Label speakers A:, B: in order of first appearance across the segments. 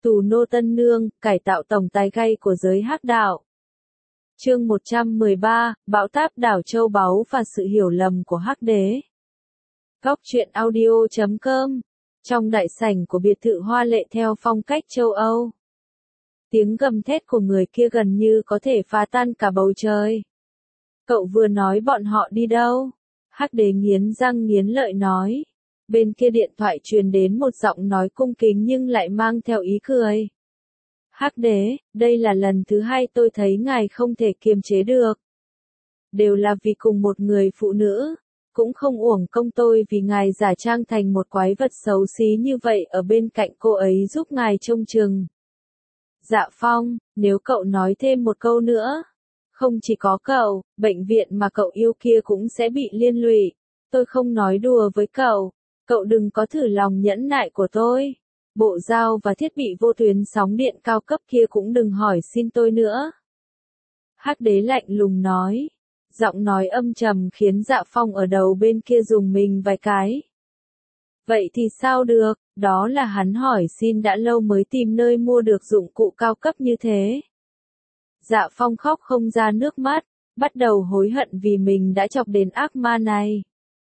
A: Tù nô tân nương, cải tạo tổng tài gay của giới hắc đạo. Chương 113, bão táp đảo châu báu và sự hiểu lầm của hắc đế. Góc truyện audio.com. Trong đại sảnh của biệt thự hoa lệ theo phong cách châu Âu. Tiếng gầm thét của người kia gần như có thể phá tan cả bầu trời. Cậu vừa nói bọn họ đi đâu? Hắc đế nghiến răng nghiến lợi nói. Bên kia điện thoại truyền đến một giọng nói cung kính nhưng lại mang theo ý cười. Hắc đế, đây là lần thứ hai tôi thấy ngài không thể kiềm chế được. Đều là vì cùng một người phụ nữ. Cũng không uổng công tôi vì ngài giả trang thành một quái vật xấu xí như vậy ở bên cạnh cô ấy giúp ngài trông chừng. Dạ Phong, nếu cậu nói thêm một câu nữa. Không chỉ có cậu, bệnh viện mà cậu yêu kia cũng sẽ bị liên lụy. Tôi không nói đùa với cậu. Cậu đừng có thử lòng nhẫn nại của tôi. Bộ dao và thiết bị vô tuyến sóng điện cao cấp kia cũng đừng hỏi xin tôi nữa. Hắc đế lạnh lùng nói. Giọng nói âm trầm khiến Dạ Phong ở đầu bên kia rùng mình vài cái. Vậy thì sao được, đó là hắn hỏi xin đã lâu mới tìm nơi mua được dụng cụ cao cấp như thế. Dạ Phong khóc không ra nước mắt, bắt đầu hối hận vì mình đã chọc đến ác ma này.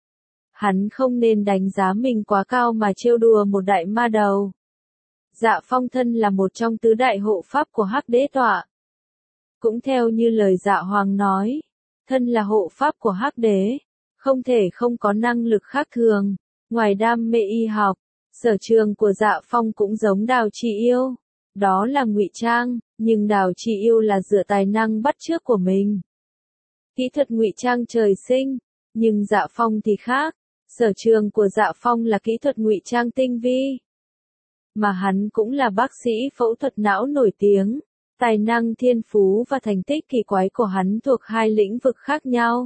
A: Hắn không nên đánh giá mình quá cao mà trêu đùa một đại ma đầu. Dạ Phong thân là một trong tứ đại hộ pháp của Hắc đế tọa. Cũng theo như lời Dạ Hoàng nói, thân là hộ pháp của Hắc đế, không thể không có năng lực khác thường. Ngoài đam mê y học, sở trường của Dạ Phong cũng giống Đào Trì Yêu. Đó là ngụy trang, nhưng Đào Trì Yêu là dựa tài năng bắt chước của mình. Kỹ thuật ngụy trang trời sinh, nhưng Dạ Phong thì khác. Sở trường của Dạ Phong là kỹ thuật ngụy trang tinh vi. Mà hắn cũng là bác sĩ phẫu thuật não nổi tiếng. Tài năng thiên phú và thành tích kỳ quái của hắn thuộc hai lĩnh vực khác nhau.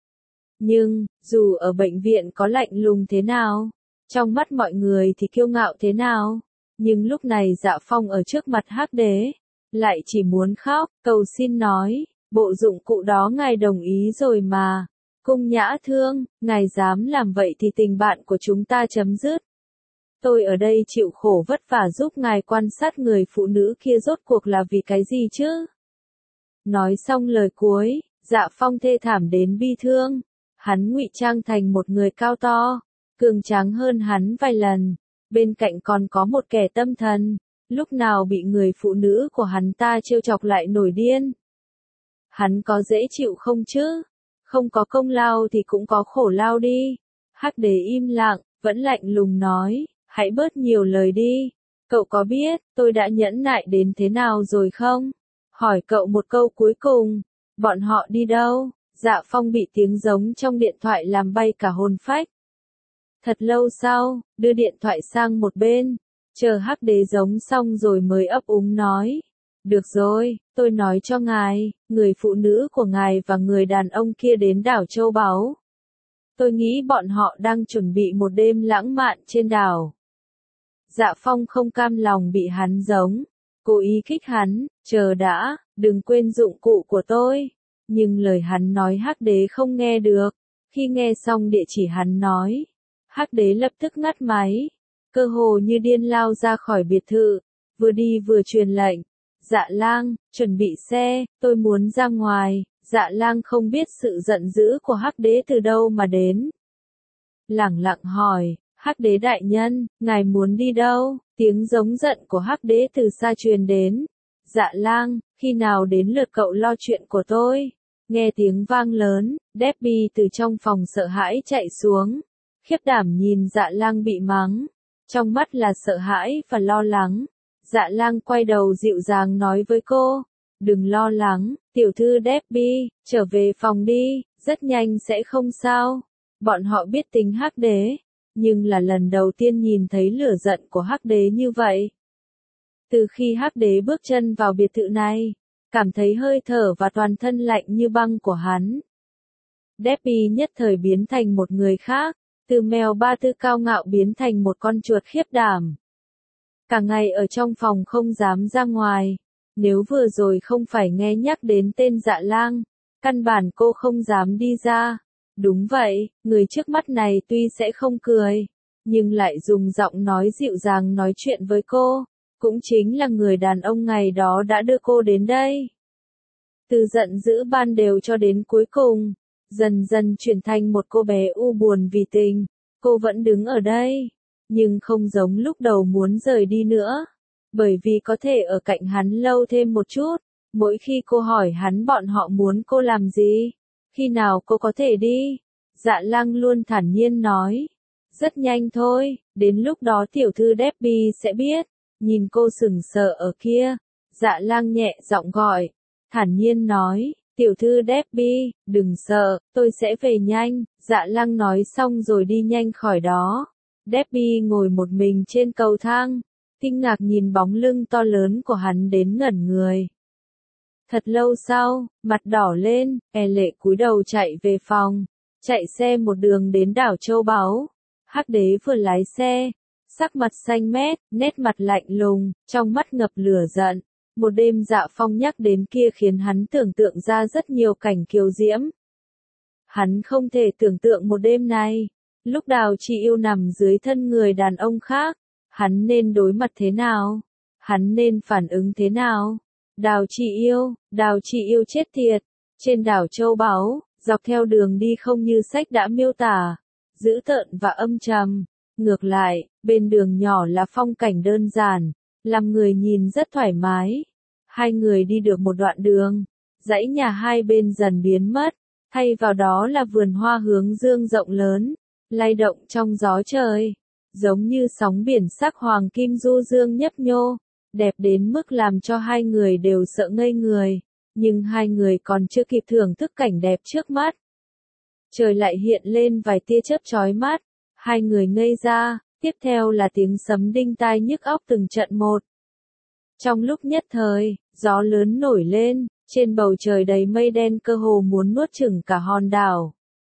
A: Nhưng, dù ở bệnh viện có lạnh lùng thế nào, trong mắt mọi người thì kiêu ngạo thế nào, nhưng lúc này Dạ Phong ở trước mặt Hắc đế, lại chỉ muốn khóc, cầu xin nói, bộ dụng cụ đó ngài đồng ý rồi mà. Cung Nhã Thương, ngài dám làm vậy thì tình bạn của chúng ta chấm dứt. Tôi ở đây chịu khổ vất vả giúp ngài quan sát người phụ nữ kia rốt cuộc là vì cái gì chứ? Nói xong lời cuối, Dạ Phong thê thảm đến bi thương. Hắn ngụy trang thành một người cao to, cường tráng hơn hắn vài lần. Bên cạnh còn có một kẻ tâm thần, lúc nào bị người phụ nữ của hắn ta trêu chọc lại nổi điên. Hắn có dễ chịu không chứ? Không có công lao thì cũng có khổ lao đi. Hắc đế im lặng, vẫn lạnh lùng nói, hãy bớt nhiều lời đi. Cậu có biết, tôi đã nhẫn nại đến thế nào rồi không? Hỏi cậu một câu cuối cùng, bọn họ đi đâu? Dạ Phong bị tiếng giống trong điện thoại làm bay cả hồn phách. Thật lâu sau, đưa điện thoại sang một bên, chờ Hắc đế giống xong rồi mới ấp úng nói. Được rồi, tôi nói cho ngài, người phụ nữ của ngài và người đàn ông kia đến đảo Châu Báu. Tôi nghĩ bọn họ đang chuẩn bị một đêm lãng mạn trên đảo. Dạ Phong không cam lòng bị hắn giống, cố ý kích hắn, chờ đã, đừng quên dụng cụ của tôi. Nhưng lời hắn nói Hắc đế không nghe được. Khi nghe xong địa chỉ hắn nói, Hắc đế lập tức ngắt máy, cơ hồ như điên lao ra khỏi biệt thự, vừa đi vừa truyền lệnh. Dạ Lang, chuẩn bị xe, tôi muốn ra ngoài. Dạ Lang không biết sự giận dữ của Hắc đế từ đâu mà đến. Lẳng lặng hỏi, Hắc đế đại nhân, ngài muốn đi đâu? Tiếng giống giận của Hắc đế từ xa truyền đến. Dạ Lang, khi nào đến lượt cậu lo chuyện của tôi? Nghe tiếng vang lớn, Debbie từ trong phòng sợ hãi chạy xuống. Khiếp đảm nhìn Dạ Lang bị mắng. Trong mắt là sợ hãi và lo lắng. Dạ Lang quay đầu dịu dàng nói với cô. Đừng lo lắng, tiểu thư Debbie, trở về phòng đi, rất nhanh sẽ không sao. Bọn họ biết tính Hắc đế, nhưng là lần đầu tiên nhìn thấy lửa giận của Hắc đế như vậy. Từ khi Hắc đế bước chân vào biệt thự này, cảm thấy hơi thở và toàn thân lạnh như băng của hắn. Debbie nhất thời biến thành một người khác, từ mèo ba tư cao ngạo biến thành một con chuột khiếp đảm. Cả ngày ở trong phòng không dám ra ngoài, nếu vừa rồi không phải nghe nhắc đến tên Dạ Lang, căn bản cô không dám đi ra. Đúng vậy, người trước mắt này tuy sẽ không cười, nhưng lại dùng giọng nói dịu dàng nói chuyện với cô, cũng chính là người đàn ông ngày đó đã đưa cô đến đây. Từ giận dữ ban đều cho đến cuối cùng, dần dần chuyển thành một cô bé u buồn vì tình, cô vẫn đứng ở đây, nhưng không giống lúc đầu muốn rời đi nữa, bởi vì có thể ở cạnh hắn lâu thêm một chút. Mỗi khi cô hỏi hắn bọn họ muốn cô làm gì, khi nào cô có thể đi, Dạ Lăng luôn thản nhiên nói, rất nhanh thôi, đến lúc đó tiểu thư Debbie sẽ biết. Nhìn cô sững sờ ở kia, Dạ Lăng nhẹ giọng gọi, thản nhiên nói, tiểu thư Debbie, đừng sợ, tôi sẽ về nhanh. Dạ Lăng nói xong rồi đi nhanh khỏi đó. Debbie ngồi một mình trên cầu thang, kinh ngạc nhìn bóng lưng to lớn của hắn đến ngẩn người. Thật lâu sau, mặt đỏ lên, lệ cúi đầu chạy về phòng, chạy xe một đường đến đảo Châu Báu. Hắc Đế vừa lái xe, sắc mặt xanh mét, nét mặt lạnh lùng, trong mắt ngập lửa giận. Một đêm Dạ Phong nhắc đến kia khiến hắn tưởng tượng ra rất nhiều cảnh kiều diễm. Hắn không thể tưởng tượng một đêm này, lúc Đào Chị Yêu nằm dưới thân người đàn ông khác, hắn nên đối mặt thế nào? Hắn nên phản ứng thế nào? Đào Chị Yêu chết tiệt. Trên đảo Châu Báu, dọc theo đường đi không như sách đã miêu tả, dữ tợn và âm trầm. Ngược lại, bên đường nhỏ là phong cảnh đơn giản, làm người nhìn rất thoải mái. Hai người đi được một đoạn đường, dãy nhà hai bên dần biến mất, thay vào đó là vườn hoa hướng dương rộng lớn, lay động trong gió trời, giống như sóng biển sắc hoàng kim du dương nhấp nhô, đẹp đến mức làm cho hai người đều sợ ngây người, nhưng hai người còn chưa kịp thưởng thức cảnh đẹp trước mắt. Trời lại hiện lên vài tia chớp chói mắt, hai người ngây ra, tiếp theo là tiếng sấm đinh tai nhức óc từng trận một. Trong lúc nhất thời, gió lớn nổi lên, trên bầu trời đầy mây đen cơ hồ muốn nuốt chửng cả hòn đảo.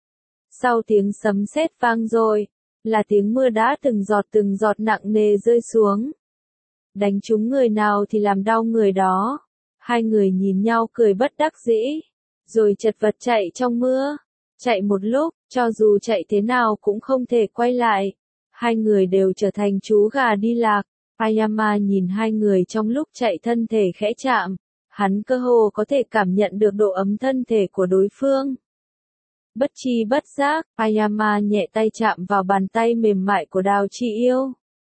A: Sau tiếng sấm sét vang dội, là tiếng mưa đá từng giọt nặng nề rơi xuống. Đánh trúng người nào thì làm đau người đó. Hai người nhìn nhau cười bất đắc dĩ, rồi chật vật chạy trong mưa. Chạy một lúc, cho dù chạy thế nào cũng không thể quay lại. Hai người đều trở thành chú gà đi lạc. Ayama nhìn hai người trong lúc chạy thân thể khẽ chạm. Hắn cơ hồ có thể cảm nhận được độ ấm thân thể của đối phương. Bất chi bất giác, Ayama nhẹ tay chạm vào bàn tay mềm mại của Đào Chị Yêu.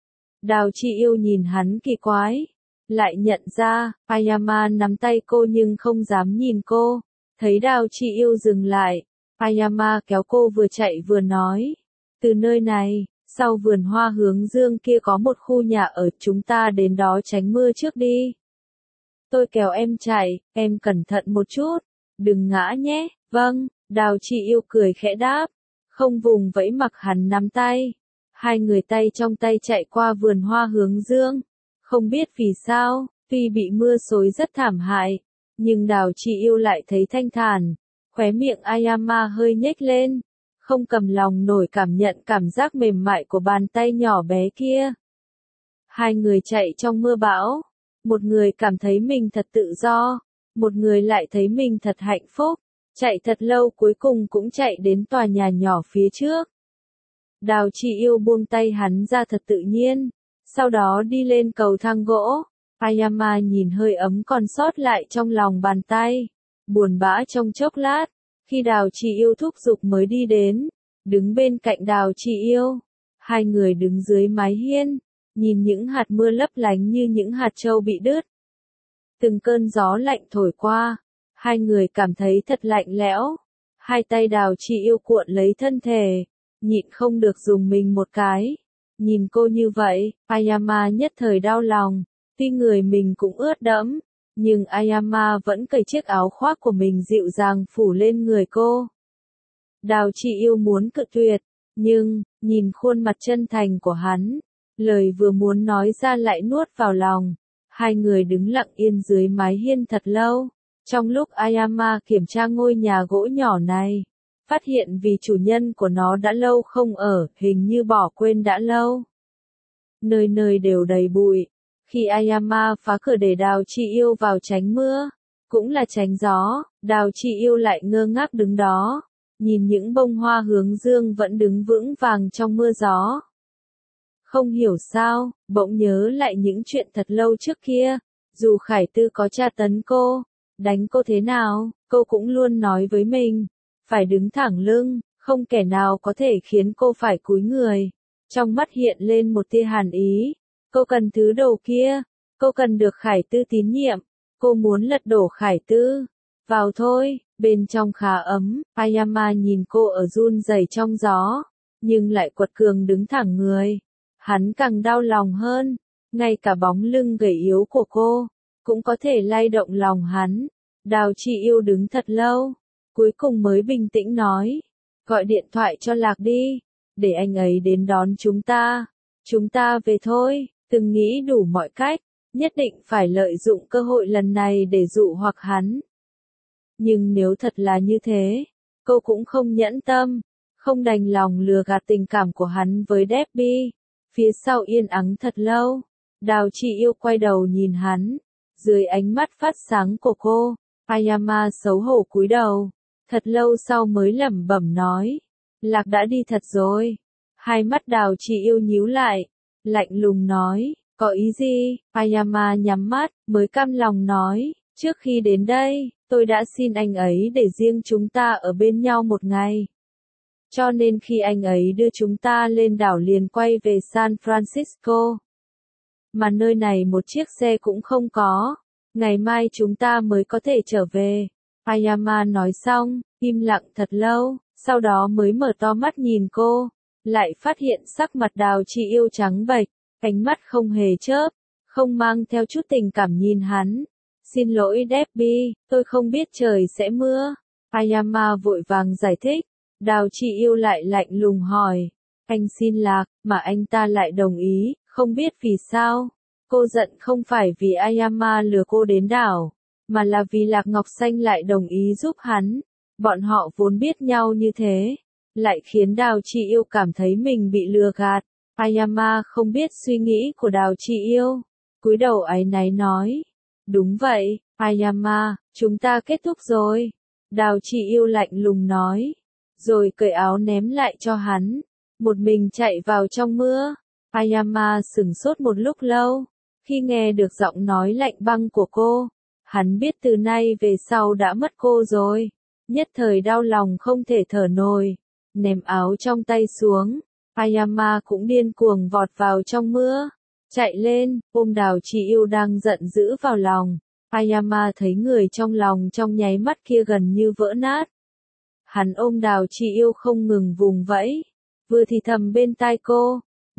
A: Đào Chị Yêu nhìn hắn kỳ quái, lại nhận ra, Ayama nắm tay cô nhưng không dám nhìn cô. Thấy Đào Chị Yêu dừng lại, Ayama kéo cô vừa chạy vừa nói, từ nơi này, sau vườn hoa hướng dương kia có một khu nhà ở, chúng ta đến đó tránh mưa trước đi. Tôi kéo em chạy, em cẩn thận một chút, đừng ngã nhé. Vâng, Đào Chị Yêu cười khẽ đáp, không vùng vẫy mặc hắn nắm tay. Hai người tay trong tay chạy qua vườn hoa hướng dương. Không biết vì sao, tuy bị mưa xối rất thảm hại, nhưng Đào Chị Yêu lại thấy thanh thản. Khóe miệng Ayama hơi nhếch lên, không cầm lòng nổi cảm nhận cảm giác mềm mại của bàn tay nhỏ bé kia. Hai người chạy trong mưa bão, một người cảm thấy mình thật tự do, một người lại thấy mình thật hạnh phúc. Chạy thật lâu cuối cùng cũng chạy đến tòa nhà nhỏ phía trước. Đào Chị Yêu buông tay hắn ra thật tự nhiên, sau đó đi lên cầu thang gỗ. Ayama nhìn hơi ấm còn sót lại trong lòng bàn tay, buồn bã trong chốc lát, khi Đào Chị Yêu thúc giục mới đi đến, đứng bên cạnh Đào Chị Yêu. Hai người đứng dưới mái hiên, nhìn những hạt mưa lấp lánh như những hạt châu bị đứt. Từng cơn gió lạnh thổi qua, hai người cảm thấy thật lạnh lẽo. Hai tay Đào Chị Yêu cuộn lấy thân thể, nhịn không được dùng mình một cái. Nhìn cô như vậy, Ayama nhất thời đau lòng, tuy người mình cũng ướt đẫm, nhưng Ayama vẫn cởi chiếc áo khoác của mình dịu dàng phủ lên người cô. Đào Chị Yêu muốn cự tuyệt, nhưng, nhìn khuôn mặt chân thành của hắn, lời vừa muốn nói ra lại nuốt vào lòng. Hai người đứng lặng yên dưới mái hiên thật lâu. Trong lúc Ayama kiểm tra ngôi nhà gỗ nhỏ này, phát hiện vì chủ nhân của nó đã lâu không ở, hình như bỏ quên đã lâu. Nơi nơi đều đầy bụi. Khi Ayama phá cửa để Đào Chị Yêu vào tránh mưa, cũng là tránh gió, Đào Chị Yêu lại ngơ ngác đứng đó, nhìn những bông hoa hướng dương vẫn đứng vững vàng trong mưa gió. Không hiểu sao, bỗng nhớ lại những chuyện thật lâu trước kia. Dù Khải Tư có tra tấn cô, đánh cô thế nào, cô cũng luôn nói với mình, phải đứng thẳng lưng, không kẻ nào có thể khiến cô phải cúi người. Trong mắt hiện lên một tia hàn ý. Cô cần thứ đồ kia, cô cần được Khải Tư tín nhiệm, cô muốn lật đổ Khải Tư. Vào thôi, bên trong khá ấm, Ayama nhìn cô ở run rẩy trong gió, nhưng lại quật cường đứng thẳng người. Hắn càng đau lòng hơn, ngay cả bóng lưng gầy yếu của cô, cũng có thể lay động lòng hắn. Đào Chi Yêu đứng thật lâu, cuối cùng mới bình tĩnh nói, gọi điện thoại cho Lạc đi, để anh ấy đến đón chúng ta về thôi, từng nghĩ đủ mọi cách, nhất định phải lợi dụng cơ hội lần này để dụ hoặc hắn. Nhưng nếu thật là như thế, cô cũng không nhẫn tâm, không đành lòng lừa gạt tình cảm của hắn với Debbie. Phía sau yên ắng thật lâu, Đào Chi Yêu quay đầu nhìn hắn, dưới ánh mắt phát sáng của cô, Ayama xấu hổ cúi đầu, thật lâu sau mới lẩm bẩm nói, Lạc đã đi thật rồi. Hai mắt Đào Chi Yêu nhíu lại, lạnh lùng nói, có ý gì? Ayama nhắm mắt, mới cam lòng nói, trước khi đến đây, tôi đã xin anh ấy để riêng chúng ta ở bên nhau một ngày. Cho nên khi anh ấy đưa chúng ta lên đảo liền quay về San Francisco. Mà nơi này một chiếc xe cũng không có. Ngày mai chúng ta mới có thể trở về. Ayama nói xong, im lặng thật lâu, sau đó mới mở to mắt nhìn cô. Lại phát hiện sắc mặt Đào Chi Yêu trắng bệch, ánh mắt không hề chớp, không mang theo chút tình cảm nhìn hắn. Xin lỗi Debbie, tôi không biết trời sẽ mưa. Ayama vội vàng giải thích. Đào Chi Yêu lại lạnh lùng hỏi, anh xin Lạc, mà anh ta lại đồng ý, không biết vì sao. Cô giận không phải vì Ayama lừa cô đến đảo, mà là vì Lạc Ngọc Xanh lại đồng ý giúp hắn. Bọn họ vốn biết nhau như thế, lại khiến Đào Chi Yêu cảm thấy mình bị lừa gạt. Ayama không biết suy nghĩ của Đào Chi Yêu, cúi đầu áy náy nói, đúng vậy, Ayama, chúng ta kết thúc rồi. Đào Chi Yêu lạnh lùng nói, rồi cởi áo ném lại cho hắn, một mình chạy vào trong mưa. Ayama sửng sốt một lúc lâu, khi nghe được giọng nói lạnh băng của cô, hắn biết từ nay về sau đã mất cô rồi, nhất thời đau lòng không thể thở nổi, ném áo trong tay xuống. Ayama cũng điên cuồng vọt vào trong mưa, chạy lên, ôm Đào Chi Yêu đang giận dữ vào lòng. Ayama thấy người trong lòng trong nháy mắt kia gần như vỡ nát. Hắn ôm Đào Chi Yêu không ngừng vùng vẫy, vừa thì thầm bên tai cô,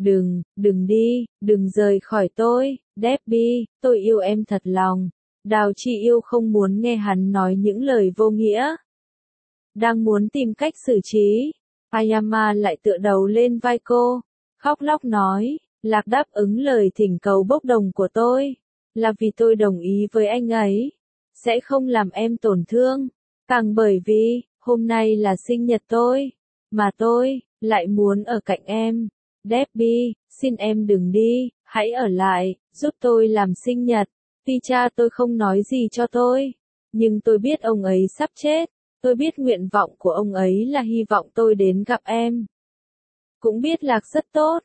A: đừng đi, đừng rời khỏi tôi, Debbie, tôi yêu em thật lòng. Đào Chi Yêu không muốn nghe hắn nói những lời vô nghĩa. Đang muốn tìm cách xử trí, Ayama lại tựa đầu lên vai cô, khóc lóc nói, Lạc đáp ứng lời thỉnh cầu bốc đồng của tôi, là vì tôi đồng ý với anh ấy, sẽ không làm em tổn thương, càng bởi vì, hôm nay là sinh nhật tôi, mà tôi, lại muốn ở cạnh em. Debbie, xin em đừng đi, hãy ở lại, giúp tôi làm sinh nhật. Tuy cha tôi không nói gì cho tôi, nhưng tôi biết ông ấy sắp chết. Tôi biết nguyện vọng của ông ấy là hy vọng tôi đến gặp em. Cũng biết Lạc rất tốt.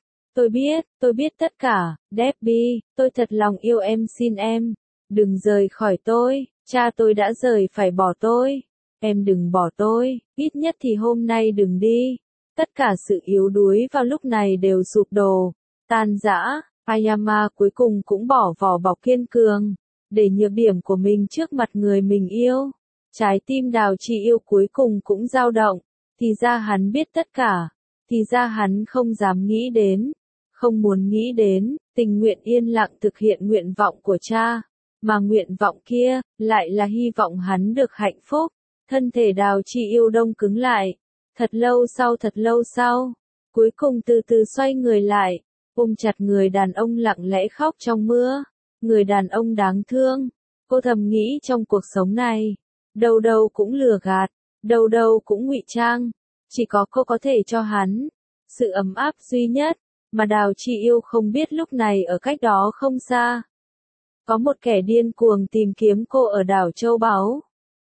A: Tôi biết tất cả. Debbie, tôi thật lòng yêu em, xin em. Đừng rời khỏi tôi, cha tôi đã rời phải bỏ tôi. Em đừng bỏ tôi, ít nhất thì hôm nay đừng đi. Tất cả sự yếu đuối vào lúc này đều sụp đổ, tan rã. Ayama cuối cùng cũng bỏ vỏ bọc kiên cường, để nhược điểm của mình trước mặt người mình yêu. Trái tim Đào Chi Yêu cuối cùng cũng dao động, thì ra hắn biết tất cả, thì ra hắn không dám nghĩ đến, không muốn nghĩ đến, tình nguyện yên lặng thực hiện nguyện vọng của cha, mà nguyện vọng kia, lại là hy vọng hắn được hạnh phúc. Thân thể Đào Chi Yêu đông cứng lại, thật lâu sau, cuối cùng từ từ xoay người lại, ôm chặt người đàn ông lặng lẽ khóc trong mưa, người đàn ông đáng thương. Cô thầm nghĩ trong cuộc sống này, đâu đâu cũng lừa gạt, đâu đâu cũng ngụy trang, chỉ có cô có thể cho hắn sự ấm áp duy nhất, mà Đào Chi Yêu không biết lúc này ở cách đó không xa, có một kẻ điên cuồng tìm kiếm cô ở đảo Châu Báu.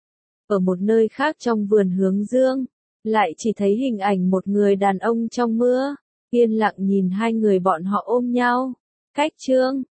A: Ở một nơi khác trong vườn hướng dương, lại chỉ thấy hình ảnh một người đàn ông trong mưa, Yên lặng nhìn hai người bọn họ ôm nhau. Cách chương